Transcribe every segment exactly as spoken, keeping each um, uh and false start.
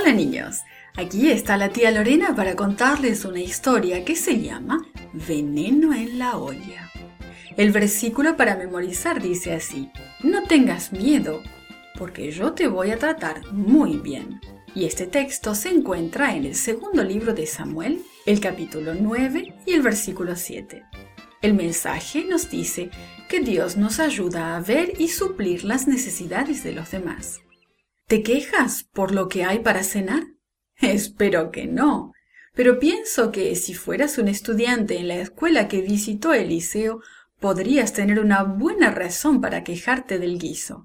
Hola niños, aquí está la tía Lorena para contarles una historia que se llama Veneno en la olla. El versículo para memorizar dice así: no tengas miedo, porque yo te voy a tratar muy bien. Y este texto se encuentra en el segundo libro de Samuel, el capítulo nueve y el versículo siete. El mensaje nos dice que Dios nos ayuda a ver y suplir las necesidades de los demás. ¿Te quejas por lo que hay para cenar? Espero que no, pero pienso que si fueras un estudiante en la escuela que visitó Eliseo, podrías tener una buena razón para quejarte del guiso.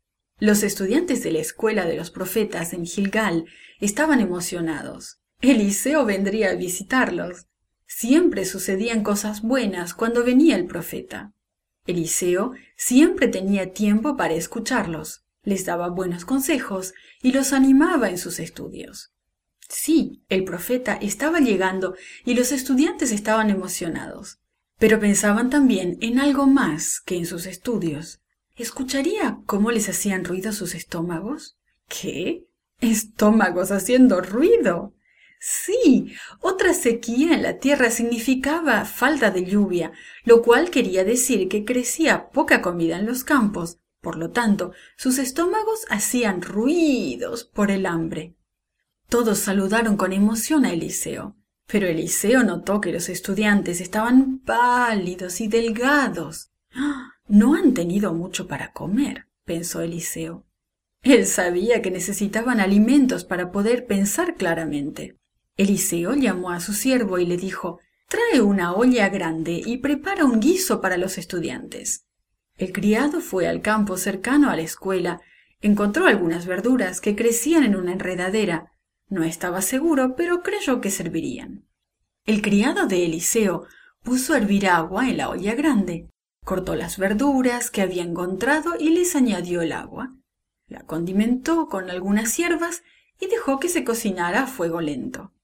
Los estudiantes de la escuela de los profetas en Gilgal estaban emocionados. Eliseo vendría a visitarlos. Siempre sucedían cosas buenas cuando venía el profeta. Eliseo siempre tenía tiempo para escucharlos. Les daba buenos consejos y los animaba en sus estudios. Sí, el profeta estaba llegando y los estudiantes estaban emocionados, pero pensaban también en algo más que en sus estudios. ¿Escucharía cómo les hacían ruido sus estómagos? ¿Qué? ¿Estómagos haciendo ruido? Sí, otra sequía en la tierra significaba falta de lluvia, lo cual quería decir que crecía poca comida en los campos. Por lo tanto, sus estómagos hacían ruidos por el hambre. Todos saludaron con emoción a Eliseo, pero Eliseo notó que los estudiantes estaban pálidos y delgados. «No han tenido mucho para comer», pensó Eliseo. Él sabía que necesitaban alimentos para poder pensar claramente. Eliseo llamó a su siervo y le dijo: «Trae una olla grande y prepara un guiso para los estudiantes». El criado fue al campo cercano a la escuela, encontró algunas verduras que crecían en una enredadera. No estaba seguro, pero creyó que servirían. El criado de Eliseo puso a hervir agua en la olla grande, cortó las verduras que había encontrado y les añadió el agua. La condimentó con algunas hierbas y dejó que se cocinara a fuego lento.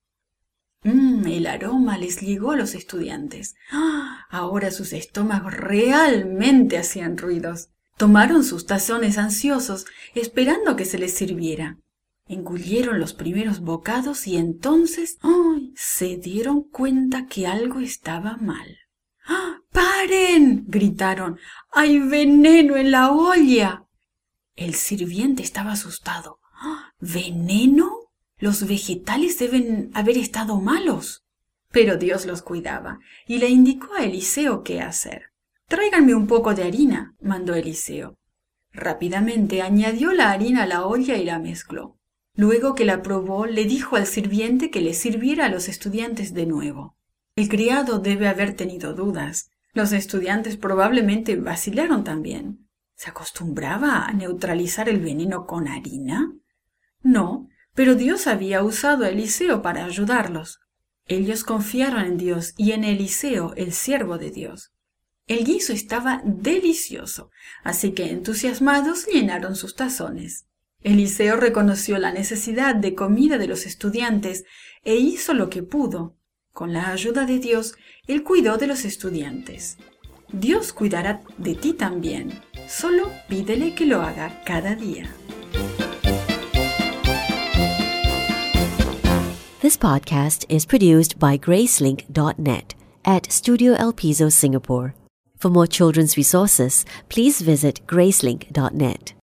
Mmm, el aroma les llegó a los estudiantes. ¡Ah! Ahora sus estómagos realmente hacían ruidos. Tomaron sus tazones ansiosos, esperando que se les sirviera. Engullieron los primeros bocados y entonces ¡ay! Se dieron cuenta que algo estaba mal. ¡Ah! ¡Paren!, gritaron. ¡Hay veneno en la olla! El sirviente estaba asustado. ¡Ah! ¿Veneno? Los vegetales deben haber estado malos. Pero Dios los cuidaba y le indicó a Eliseo qué hacer. «Tráiganme un poco de harina», mandó Eliseo. Rápidamente añadió la harina a la olla y la mezcló. Luego que la probó, le dijo al sirviente que le sirviera a los estudiantes de nuevo. El criado debe haber tenido dudas. Los estudiantes probablemente vacilaron también. ¿Se acostumbraba a neutralizar el veneno con harina? No, pero Dios había usado a Eliseo para ayudarlos. Ellos confiaron en Dios y en Eliseo, el siervo de Dios. El guiso estaba delicioso, así que entusiasmados llenaron sus tazones. Eliseo reconoció la necesidad de comida de los estudiantes e hizo lo que pudo. Con la ayuda de Dios, él cuidó de los estudiantes. Dios cuidará de ti también. Solo pídele que lo haga cada día. This podcast is produced by Gracelink dot net at Studio El Piso, Singapore. For more children's resources, please visit Gracelink dot net.